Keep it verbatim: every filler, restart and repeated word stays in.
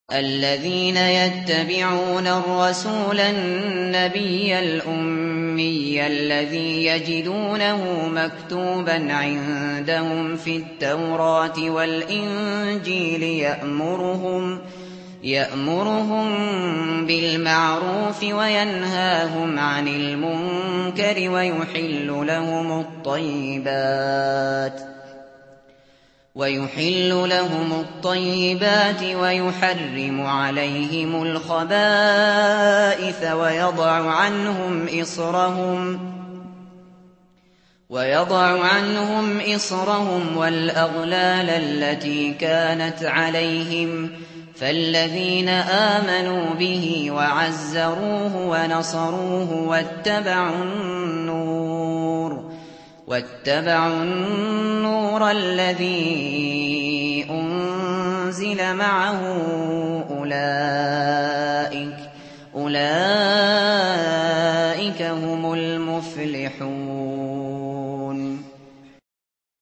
الذين يتبعون الرسول النبي الأمي الذي يجدونه مكتوبا عندهم في التوراة والإنجيل يأمرهم يأمرهم بالمعروف وينهاهم عن المنكر ويحل لهم الطيبات ويحل لهم الطيبات ويحرم عليهم الخبائث ويضع عنهم إصرهم ويضع عنهم إصرهم والأغلال التي كانت عليهم فالذين آمنوا به وعزروه ونصروه واتبعوا النور واتبعوا النور الذي أنزل معه أولئك أولئك هم المفلحون.